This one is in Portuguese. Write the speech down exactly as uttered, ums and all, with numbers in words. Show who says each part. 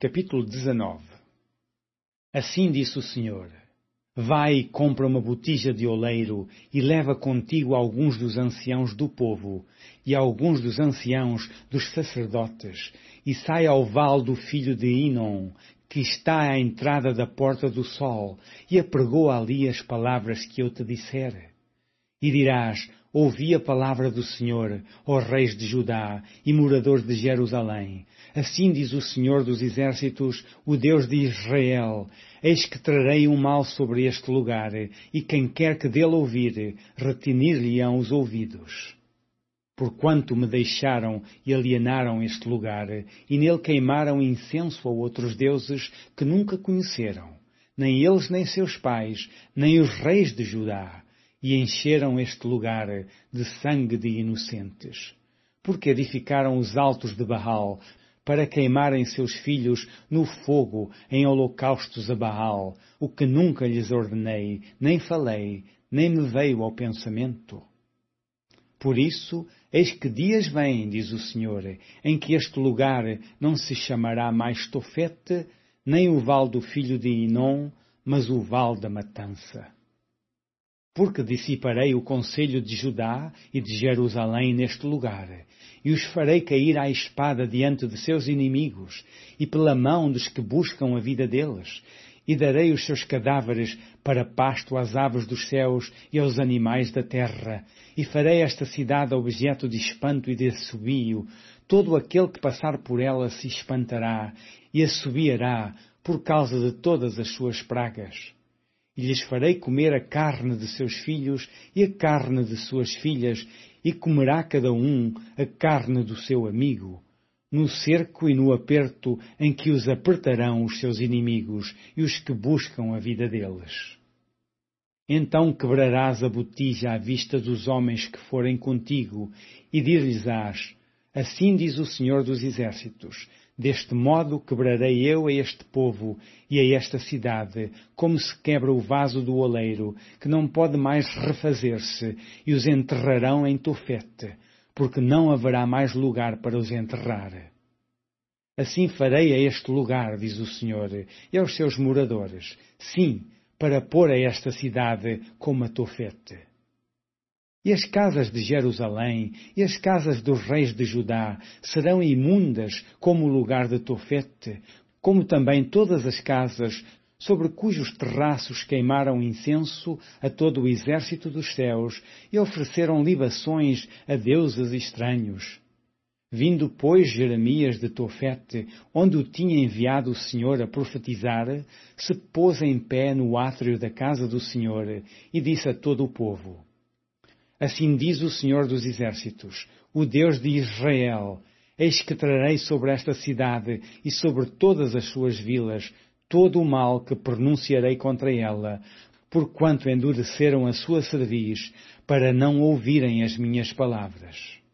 Speaker 1: capítulo dezenove. Assim disse o Senhor: Vai e compra uma botija de oleiro e leva contigo alguns dos anciãos do povo e alguns dos anciãos dos sacerdotes e sai ao vale do filho de Inom, que está à entrada da porta do sol, e apregoa ali as palavras que eu te disser. E dirás: Ouvi a palavra do Senhor, ó reis de Judá e moradores de Jerusalém. Assim diz o Senhor dos Exércitos, o Deus de Israel: Eis que trarei um mal sobre este lugar, e quem quer que dele ouvir, retinir-lhe-ão os ouvidos. Porquanto me deixaram e alienaram este lugar, e nele queimaram incenso a outros deuses que nunca conheceram, nem eles nem seus pais, nem os reis de Judá, e encheram este lugar de sangue de inocentes. Porque edificaram os altos de Baal, para queimarem seus filhos no fogo em holocaustos a Baal, o que nunca lhes ordenei, nem falei, nem me veio ao pensamento. Por isso, eis que dias vêm, diz o Senhor, em que este lugar não se chamará mais Tofete, nem o vale do filho de Inom, mas o vale da matança. Porque dissiparei o conselho de Judá e de Jerusalém neste lugar, e os farei cair à espada diante de seus inimigos, e pela mão dos que buscam a vida deles, e darei os seus cadáveres para pasto às aves dos céus e aos animais da terra, e farei esta cidade objeto de espanto e de assobio. Todo aquele que passar por ela se espantará e assobiará por causa de todas as suas pragas. E lhes farei comer a carne de seus filhos e a carne de suas filhas, e comerá cada um a carne do seu amigo, no cerco e no aperto em que os apertarão os seus inimigos e os que buscam a vida deles. Então quebrarás a botija à vista dos homens que forem contigo, e dir-lhes-ás: Assim diz o Senhor dos Exércitos: Deste modo quebrarei eu a este povo e a esta cidade, como se quebra o vaso do oleiro, que não pode mais refazer-se, e os enterrarão em Tofete, porque não haverá mais lugar para os enterrar. Assim farei a este lugar, diz o Senhor, e aos seus moradores, sim, para pôr a esta cidade como a Tofete. E as casas de Jerusalém e as casas dos reis de Judá serão imundas como o lugar de Tofete, como também todas as casas sobre cujos terraços queimaram incenso a todo o exército dos céus e ofereceram libações a deuses estranhos. Vindo, pois, Jeremias de Tofete, onde o tinha enviado o Senhor a profetizar, se pôs em pé no átrio da casa do Senhor e disse a todo o povo: Assim diz o Senhor dos Exércitos, o Deus de Israel: Eis que trarei sobre esta cidade e sobre todas as suas vilas todo o mal que pronunciarei contra ela, porquanto endureceram a sua cerviz para não ouvirem as minhas palavras.